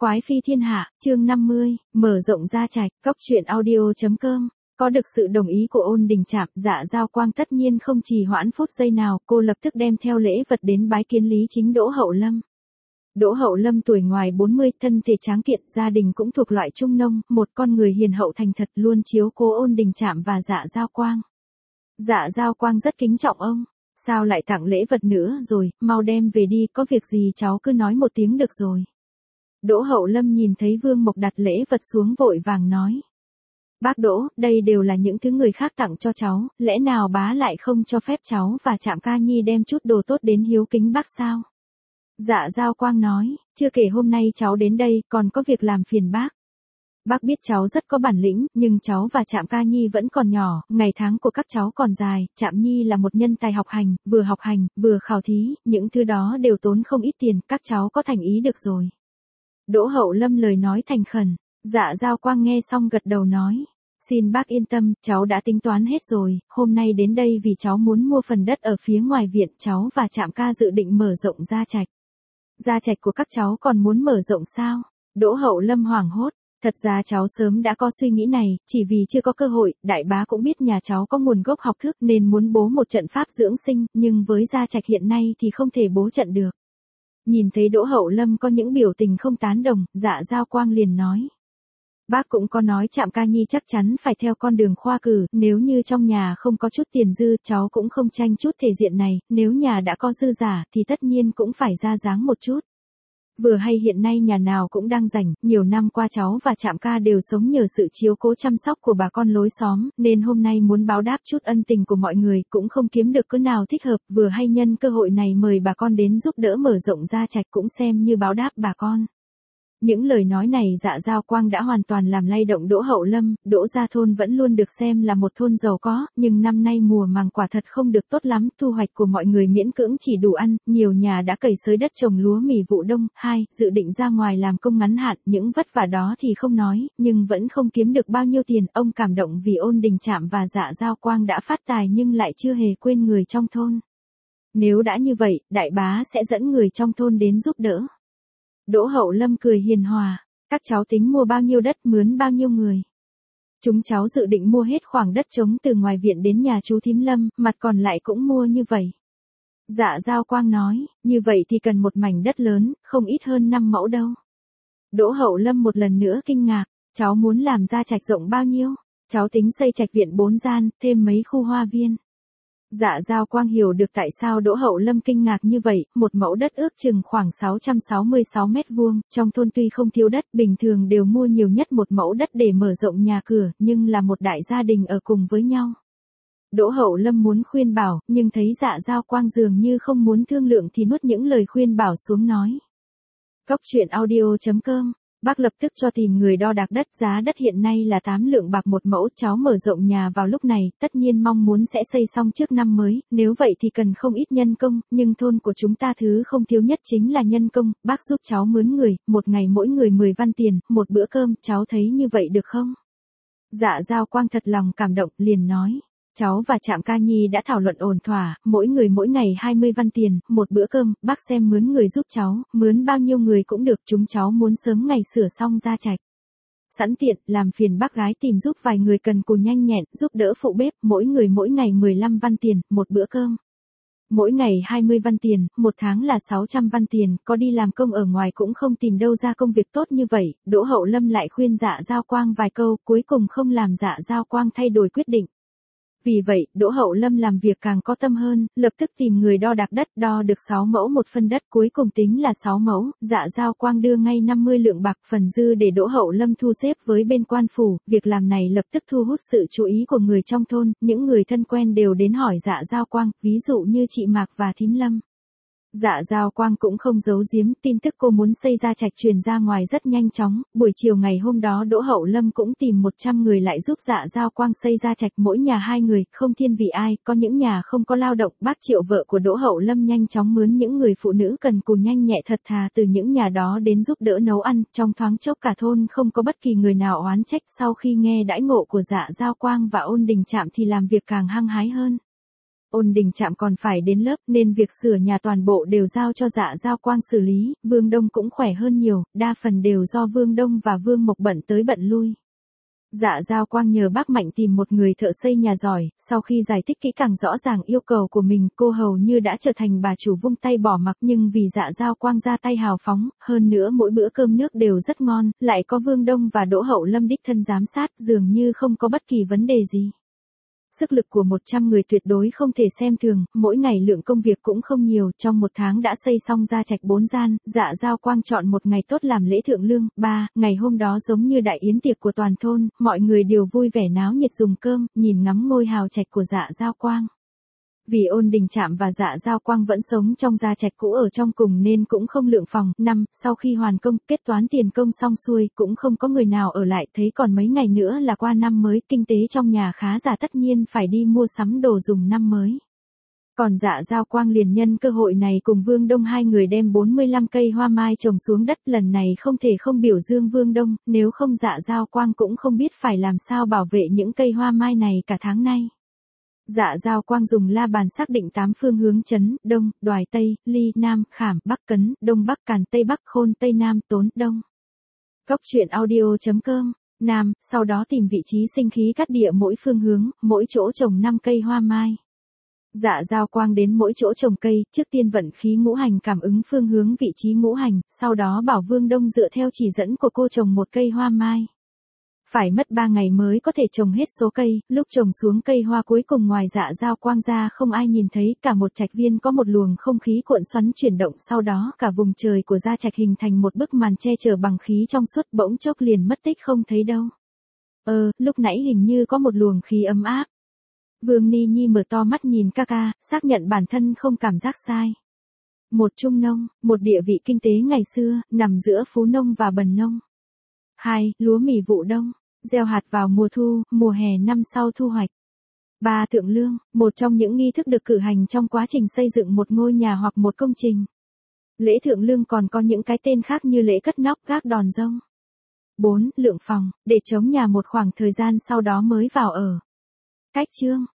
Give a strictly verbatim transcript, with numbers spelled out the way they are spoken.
Quái phi thiên hạ, chương năm mươi, mở rộng gia trạch, cốc truyện audio.com. Có được sự đồng ý của Ôn Đình Trạm, Dạ Giao Quang tất nhiên không trì hoãn phút giây nào, cô lập tức đem theo lễ vật đến bái kiến Lý Chính Đỗ Hậu Lâm. Đỗ Hậu Lâm tuổi ngoài bốn mươi, thân thể tráng kiện, gia đình cũng thuộc loại trung nông, một con người hiền hậu thành thật, luôn chiếu cố Ôn Đình Trạm và Dạ Giao Quang. Dạ Giao Quang rất kính trọng ông. Sao lại tặng lễ vật nữa rồi, mau đem về đi, có việc gì cháu cứ nói một tiếng được rồi. Đỗ Hậu Lâm nhìn thấy Vương Mộc đặt lễ vật xuống vội vàng nói. Bác Đỗ, đây đều là những thứ người khác tặng cho cháu, lẽ nào bá lại không cho phép cháu và Trạm Ca Nhi đem chút đồ tốt đến hiếu kính bác sao? Dạ Giao Quang nói, chưa kể hôm nay cháu đến đây còn có việc làm phiền bác. Bác biết cháu rất có bản lĩnh, nhưng cháu và Trạm Ca Nhi vẫn còn nhỏ, ngày tháng của các cháu còn dài, Trạm Nhi là một nhân tài học hành, vừa học hành, vừa khảo thí, những thứ đó đều tốn không ít tiền, các cháu có thành ý được rồi. Đỗ Hậu Lâm lời nói thành khẩn, Dạ Giao Quang nghe xong gật đầu nói, xin bác yên tâm, cháu đã tính toán hết rồi, hôm nay đến đây vì cháu muốn mua phần đất ở phía ngoài viện, cháu và Trạm Ca dự định mở rộng gia trạch. Gia trạch của các cháu còn muốn mở rộng sao? Đỗ Hậu Lâm hoảng hốt. Thật ra cháu sớm đã có suy nghĩ này, chỉ vì chưa có cơ hội, đại bá cũng biết nhà cháu có nguồn gốc học thức nên muốn bố một trận pháp dưỡng sinh, nhưng với gia trạch hiện nay thì không thể bố trận được. Nhìn thấy Đỗ Hậu Lâm có những biểu tình không tán đồng, Dạ Giao Quang liền nói. Bác cũng có nói Trạm Ca Nhi chắc chắn phải theo con đường khoa cử, nếu như trong nhà không có chút tiền dư, cháu cũng không tranh chút thể diện này, nếu nhà đã có dư giả thì tất nhiên cũng phải ra dáng một chút. Vừa hay hiện nay nhà nào cũng đang rảnh, nhiều năm qua cháu và Trạm Ca đều sống nhờ sự chiếu cố chăm sóc của bà con lối xóm, nên hôm nay muốn báo đáp chút ân tình của mọi người, cũng không kiếm được cứ nào thích hợp, vừa hay nhân cơ hội này mời bà con đến giúp đỡ mở rộng gia trạch cũng xem như báo đáp bà con. Những lời nói này Dạ Giao Quang đã hoàn toàn làm lay động Đỗ Hậu Lâm. Đỗ gia thôn vẫn luôn được xem là một thôn giàu có, nhưng năm nay mùa màng quả thật không được tốt lắm, thu hoạch của mọi người miễn cưỡng chỉ đủ ăn, nhiều nhà đã cày xới đất trồng lúa mì vụ đông, hai, dự định ra ngoài làm công ngắn hạn, những vất vả đó thì không nói, nhưng vẫn không kiếm được bao nhiêu tiền, ông cảm động vì Ôn Đình Trạm và Dạ Giao Quang đã phát tài nhưng lại chưa hề quên người trong thôn. Nếu đã như vậy, đại bá sẽ dẫn người trong thôn đến giúp đỡ. Đỗ Hậu Lâm cười hiền hòa, các cháu tính mua bao nhiêu đất, mướn bao nhiêu người? Chúng cháu dự định mua hết khoảng đất trống từ ngoài viện đến nhà chú Thím Lâm, mặt còn lại cũng mua như vậy. Dạ Giao Quang nói, như vậy thì cần một mảnh đất lớn, không ít hơn năm mẫu đâu. Đỗ Hậu Lâm một lần nữa kinh ngạc, cháu muốn làm gia trạch rộng bao nhiêu? Cháu tính xây trạch viện bốn gian, thêm mấy khu hoa viên. Dạ Giao Quang hiểu được tại sao Đỗ Hậu Lâm kinh ngạc như vậy, một mẫu đất ước chừng khoảng sáu trăm sáu mươi sáu mét vuông, trong thôn tuy không thiếu đất, bình thường đều mua nhiều nhất một mẫu đất để mở rộng nhà cửa, nhưng là một đại gia đình ở cùng với nhau. Đỗ Hậu Lâm muốn khuyên bảo, nhưng thấy Dạ Giao Quang dường như không muốn thương lượng thì nuốt những lời khuyên bảo xuống nói. Cốc truyện audio.com. Bác lập tức cho tìm người đo đạc đất, giá đất hiện nay là tám lượng bạc một mẫu, cháu mở rộng nhà vào lúc này, tất nhiên mong muốn sẽ xây xong trước năm mới, nếu vậy thì cần không ít nhân công, nhưng thôn của chúng ta thứ không thiếu nhất chính là nhân công, bác giúp cháu mướn người, một ngày mỗi người mười văn tiền, một bữa cơm, cháu thấy như vậy được không? Dạ Giao Quang thật lòng cảm động, liền nói. Cháu và Trạm Ca Nhi đã thảo luận ổn thỏa, mỗi người mỗi ngày hai mươi văn tiền, một bữa cơm, bác xem mướn người giúp cháu, mướn bao nhiêu người cũng được, chúng cháu muốn sớm ngày sửa xong gia trạch. Sẵn tiện, làm phiền bác gái tìm giúp vài người cần cù nhanh nhẹn, giúp đỡ phụ bếp, mỗi người mỗi ngày mười lăm văn tiền, một bữa cơm. Mỗi ngày hai mươi văn tiền, một tháng là sáu trăm văn tiền, có đi làm công ở ngoài cũng không tìm đâu ra công việc tốt như vậy. Đỗ Hậu Lâm lại khuyên Dạ Giao Quang vài câu, cuối cùng không làm Dạ Giao Quang thay đổi quyết định. Vì vậy, Đỗ Hậu Lâm làm việc càng có tâm hơn, lập tức tìm người đo đạc đất, đo được sáu mẫu một phân đất, cuối cùng tính là sáu mẫu, Dạ Giao Quang đưa ngay năm mươi lượng bạc, phần dư để Đỗ Hậu Lâm thu xếp với bên quan phủ, việc làm này lập tức thu hút sự chú ý của người trong thôn, những người thân quen đều đến hỏi Dạ Giao Quang, ví dụ như chị Mạc và Thím Lâm. Dạ Giao Quang cũng không giấu giếm, tin tức cô muốn xây gia trạch truyền ra ngoài rất nhanh chóng, buổi chiều ngày hôm đó Đỗ Hậu Lâm cũng tìm một trăm người lại giúp Dạ Giao Quang xây gia trạch, mỗi nhà hai người, không thiên vị ai, có những nhà không có lao động, bác Triệu vợ của Đỗ Hậu Lâm nhanh chóng mướn những người phụ nữ cần cù nhanh nhẹ thật thà từ những nhà đó đến giúp đỡ nấu ăn, trong thoáng chốc cả thôn không có bất kỳ người nào oán trách, sau khi nghe đãi ngộ của Dạ Giao Quang và Ôn Đình Trạm thì làm việc càng hăng hái hơn. Ôn Đình Trạm còn phải đến lớp nên việc sửa nhà toàn bộ đều giao cho Dạ Giao Quang xử lý, Vương Đông cũng khỏe hơn nhiều, đa phần đều do Vương Đông và Vương Mộc bận tới bận lui. Dạ Giao Quang nhờ bác Mạnh tìm một người thợ xây nhà giỏi, sau khi giải thích kỹ càng rõ ràng yêu cầu của mình, cô hầu như đã trở thành bà chủ vung tay bỏ mặc, nhưng vì Dạ Giao Quang ra tay hào phóng, hơn nữa mỗi bữa cơm nước đều rất ngon, lại có Vương Đông và Đỗ Hậu Lâm đích thân giám sát, dường như không có bất kỳ vấn đề gì. Sức lực của một trăm người tuyệt đối không thể xem thường, mỗi ngày lượng công việc cũng không nhiều, trong một tháng đã xây xong gia trạch bốn gian, Dạ Giao Quang chọn một ngày tốt làm lễ thượng lương. Ba, ngày hôm đó giống như đại yến tiệc của toàn thôn, mọi người đều vui vẻ náo nhiệt dùng cơm, nhìn ngắm ngôi hào trạch của Dạ Giao Quang. Vì Ôn Đình Trạm và Dạ Giao Quang vẫn sống trong gia trạch cũ ở trong cùng nên cũng không lượng phòng. Năm, sau khi hoàn công, kết toán tiền công xong xuôi, cũng không có người nào ở lại, thấy còn mấy ngày nữa là qua năm mới, kinh tế trong nhà khá giả tất nhiên phải đi mua sắm đồ dùng năm mới. Còn Dạ Giao Quang liền nhân cơ hội này cùng Vương Đông hai người đem bốn mươi lăm cây hoa mai trồng xuống đất, lần này không thể không biểu dương Vương Đông, nếu không Dạ Giao Quang cũng không biết phải làm sao bảo vệ những cây hoa mai này cả tháng nay. Dạ Giao Quang dùng la bàn xác định tám phương hướng chấn, đông, đoài tây, ly, nam, khảm, bắc cấn, đông bắc càn, tây bắc khôn, tây nam tốn, đông. Cốc truyện audio chấm com, nam, sau đó tìm vị trí sinh khí cắt địa mỗi phương hướng, mỗi chỗ trồng năm cây hoa mai. Dạ Giao Quang đến mỗi chỗ trồng cây, trước tiên vận khí ngũ hành cảm ứng phương hướng vị trí ngũ hành, sau đó bảo Vương Đông dựa theo chỉ dẫn của cô trồng một cây hoa mai. Phải mất ba ngày mới có thể trồng hết số cây, lúc trồng xuống cây hoa cuối cùng ngoài Dạ Giao Quang ra không ai nhìn thấy, cả một trạch viên có một luồng không khí cuộn xoắn chuyển động, sau đó cả vùng trời của gia trạch hình thành một bức màn che chở bằng khí trong suốt, bỗng chốc liền mất tích không thấy đâu. Ờ, lúc nãy hình như có một luồng khí ấm áp. Vương Ni Nhi mở to mắt nhìn ca ca, xác nhận bản thân không cảm giác sai. Một trung nông, một địa vị kinh tế ngày xưa, nằm giữa phú nông và bần nông. Hai, lúa mì vụ đông. Gieo hạt vào mùa thu, mùa hè năm sau thu hoạch. Ba, thượng lương, một trong những nghi thức được cử hành trong quá trình xây dựng một ngôi nhà hoặc một công trình. Lễ thượng lương còn có những cái tên khác như lễ cất nóc, gác đòn rông. Bốn, lượng phòng, để chống nhà một khoảng thời gian sau đó mới vào ở. Cách chương